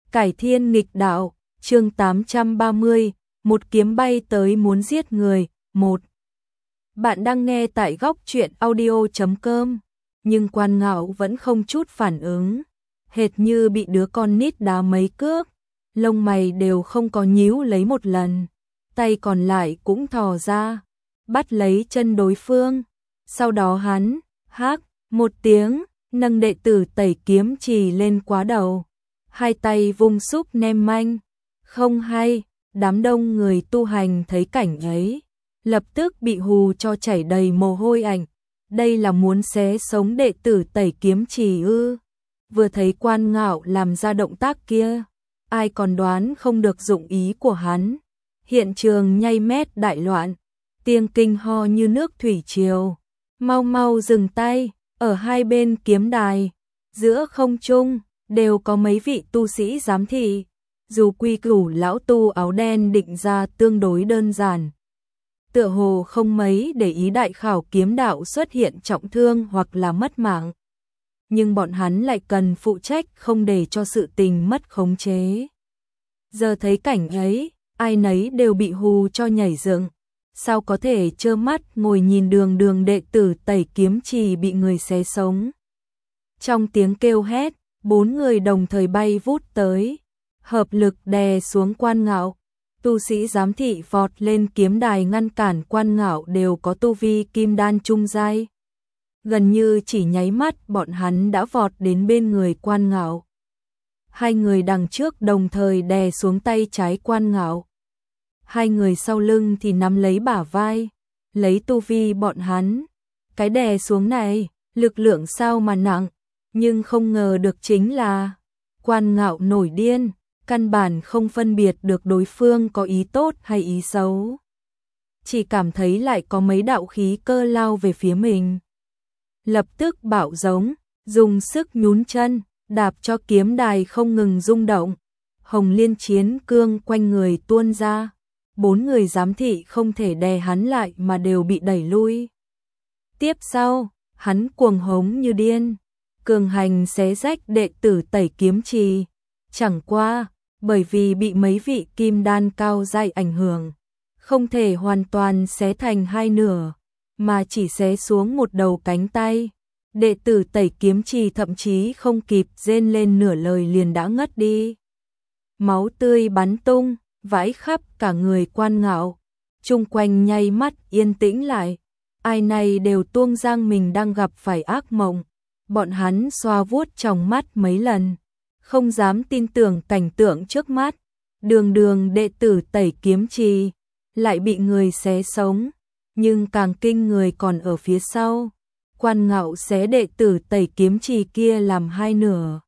Cải thiên nghịch đạo, chương 830, một kiếm bay tới muốn giết người, 1. Bạn đang nghe tại góc truyện audio.com, nhưng Quan Ngạo vẫn không chút phản ứng, hệt như bị đứa con nít đá mấy cước, lông mày đều không có nhíu lấy một lần, tay còn lại cũng thò ra, bắt lấy chân đối phương, sau đó hắn, hác, một tiếng, nâng đệ tử Tẩy Kiếm Trì lên quá đầu. Hai tay vung xúc nem manh, không hay, đám đông người tu hành thấy cảnh ấy, lập tức bị hù cho chảy đầy mồ hôi ảnh, đây là muốn xé sống đệ tử Tẩy Kiếm Trì ư? Vừa thấy Quan Ngạo làm ra động tác kia, ai còn đoán không được dụng ý của hắn, hiện trường nhay mét đại loạn, tiếng kinh ho như nước thủy triều, mau mau dừng tay, ở hai bên kiếm đài, giữa không trung đều có mấy vị tu sĩ giám thị, dù quy củ lão tu áo đen định ra tương đối đơn giản. Tựa hồ không mấy để ý đại khảo kiếm đạo xuất hiện trọng thương hoặc là mất mạng. Nhưng bọn hắn lại cần phụ trách không để cho sự tình mất khống chế. Giờ thấy cảnh ấy, ai nấy đều bị hù cho nhảy dựng. Sao có thể trơ mắt ngồi nhìn đường đệ tử Tẩy Kiếm Trì bị người xé sống. Trong tiếng kêu hét, 4 người đồng thời bay vút tới, hợp lực đè xuống Quan Ngạo. Tu sĩ giám thị vọt lên kiếm đài ngăn cản Quan Ngạo đều có tu vi kim đan trung giai. Gần như chỉ nháy mắt bọn hắn đã vọt đến bên người Quan Ngạo. Hai người đằng trước đồng thời đè xuống tay trái Quan Ngạo. Hai người sau lưng thì nắm lấy bả vai, lấy tu vi bọn hắn. Cái đè xuống này, lực lượng sao mà nặng, nhưng không ngờ được chính là Quan Ngạo nổi điên, căn bản không phân biệt được đối phương có ý tốt hay ý xấu. Chỉ cảm thấy lại có mấy đạo khí cơ lao về phía mình. Lập tức bạo giống, dùng sức nhún chân, đạp cho kiếm đài không ngừng rung động. Hồng liên chiến cương quanh người tuôn ra. 4 người giám thị không thể đè hắn lại mà đều bị đẩy lui. Tiếp sau, hắn cuồng hống như điên, cường hành xé rách đệ tử Tẩy Kiếm Trì. Chẳng qua, bởi vì bị mấy vị kim đan cao giai ảnh hưởng, không thể hoàn toàn xé thành hai nửa, mà chỉ xé xuống một đầu cánh tay. Đệ tử Tẩy Kiếm Trì thậm chí không kịp rên lên nửa lời liền đã ngất đi. Máu tươi bắn tung, vãi khắp cả người Quan Ngạo. Chung quanh nháy mắt yên tĩnh lại, ai này đều tuông giang mình đang gặp phải ác mộng. Bọn hắn xoa vuốt trong mắt mấy lần, không dám tin tưởng cảnh tượng trước mắt. Đường đệ tử Tẩy Kiếm Trì lại bị người xé sống, nhưng càng kinh người còn ở phía sau. Quan Ngạo xé đệ tử Tẩy Kiếm Trì kia làm hai nửa,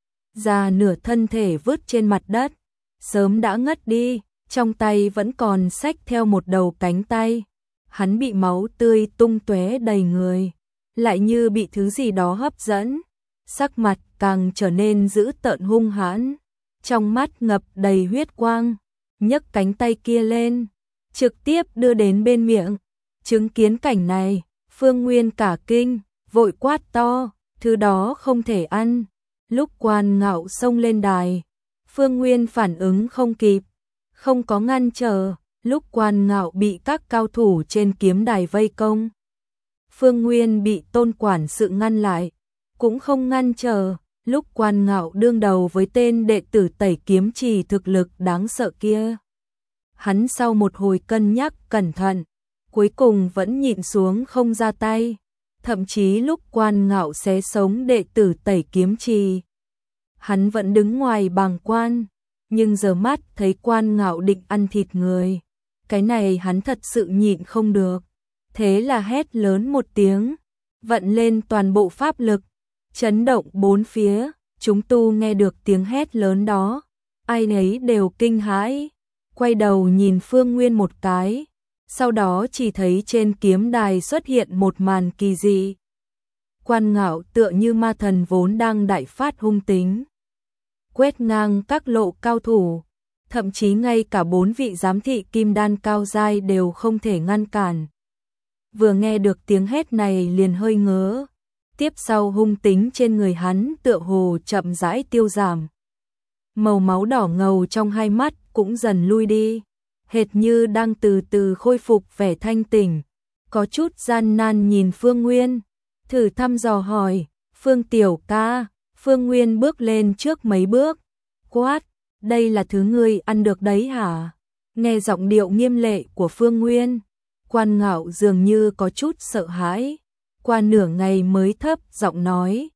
ra nửa thân thể vứt trên mặt đất, sớm đã ngất đi, trong tay vẫn còn xách theo một đầu cánh tay. Hắn bị máu tươi tung tóe đầy người, lại như bị thứ gì đó hấp dẫn, sắc mặt càng trở nên dữ tợn hung hãn, trong mắt ngập đầy huyết quang, nhấc cánh tay kia lên, trực tiếp đưa đến bên miệng. Chứng kiến cảnh này, Phương Nguyên cả kinh, vội quát to, thứ đó không thể ăn. Lúc Quan Ngạo xông lên đài, Phương Nguyên phản ứng không kịp, không có ngăn trở. Lúc Quan Ngạo bị các cao thủ trên kiếm đài vây công, Phương Nguyên bị Tôn quản sự ngăn lại, cũng không ngăn trở. Lúc Quan Ngạo đương đầu với tên đệ tử Tẩy Kiếm Trì thực lực đáng sợ kia, hắn sau một hồi cân nhắc cẩn thận, cuối cùng vẫn nhịn xuống không ra tay. Thậm chí lúc Quan Ngạo xé sống đệ tử Tẩy Kiếm Trì, hắn vẫn đứng ngoài bàng quan, nhưng giờ mắt thấy Quan Ngạo định ăn thịt người, cái này hắn thật sự nhịn không được. Thế là hét lớn một tiếng, vận lên toàn bộ pháp lực, chấn động bốn phía. Chúng tu nghe được tiếng hét lớn đó, ai nấy đều kinh hãi, quay đầu nhìn Phương Nguyên một cái, sau đó chỉ thấy trên kiếm đài xuất hiện một màn kỳ dị. Quan Ngạo tựa như ma thần vốn đang đại phát hung tính, quét ngang các lộ cao thủ, thậm chí ngay cả 4 vị giám thị kim đan cao giai đều không thể ngăn cản. Vừa nghe được tiếng hét này liền hơi ngớ, tiếp sau hung tính trên người hắn tựa hồ chậm rãi tiêu giảm. màu máu đỏ ngầu trong hai mắt cũng dần lui đi, hệt như đang từ từ khôi phục vẻ thanh tỉnh, có chút gian nan nhìn Phương Nguyên, thử thăm dò hỏi, Phương tiểu ca. Phương Nguyên bước lên trước mấy bước, quát, đây là thứ ngươi ăn được đấy hả? Nghe giọng điệu nghiêm lệ của Phương Nguyên, Quan Ngạo dường như có chút sợ hãi, qua nửa ngày mới thấp giọng nói,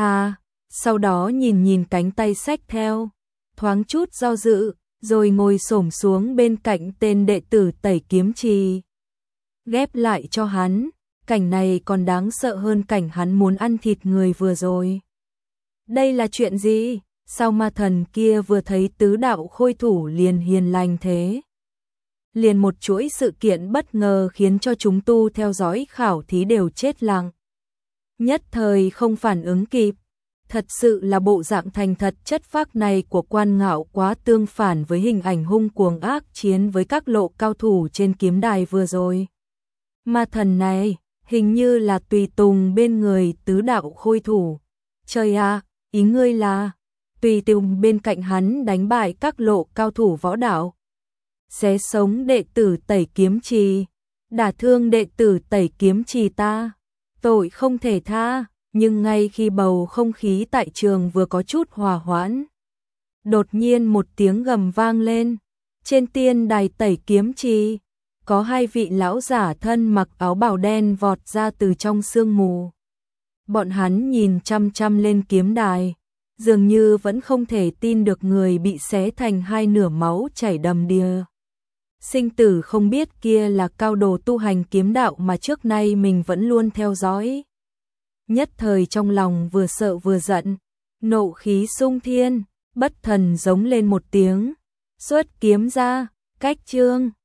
sau đó nhìn cánh tay xách theo, thoáng chút do dự, rồi ngồi xổm xuống bên cạnh tên đệ tử Tẩy Kiếm Trì. Ghép lại cho hắn, cảnh này còn đáng sợ hơn cảnh hắn muốn ăn thịt người vừa rồi. Đây là chuyện gì? Sao ma thần kia vừa thấy tứ đạo khôi thủ liền hiền lành thế? Liền một chuỗi sự kiện bất ngờ khiến cho chúng tu theo dõi khảo thí đều chết lặng. Nhất thời không phản ứng kịp. Thật sự là bộ dạng thành thật chất phác này của Quan Ngạo quá tương phản với hình ảnh hung cuồng ác chiến với các lộ cao thủ trên kiếm đài vừa rồi. Ma thần này, hình như là tùy tùng bên người tứ đạo khôi thủ. Trời ạ, ý ngươi là tùy tùng bên cạnh hắn đánh bại các lộ cao thủ võ đạo, xé sống đệ tử Tẩy Kiếm Trì, đả thương đệ tử Tẩy Kiếm Trì ta, tội không thể tha. Nhưng ngay khi bầu không khí tại trường vừa có chút hòa hoãn, đột nhiên một tiếng gầm vang lên. Trên tiên đài Tẩy Kiếm Trì, có hai vị lão giả thân mặc áo bào đen vọt ra từ trong sương mù. Bọn hắn nhìn chăm chăm lên kiếm đài, dường như vẫn không thể tin được người bị xé thành hai nửa máu chảy đầm đìa. Sinh tử không biết kia là cao đồ tu hành kiếm đạo mà trước nay mình vẫn luôn theo dõi. Nhất thời trong lòng vừa sợ vừa giận, nộ khí sung thiên, bất thần giống lên một tiếng, xuất kiếm ra, cách chương.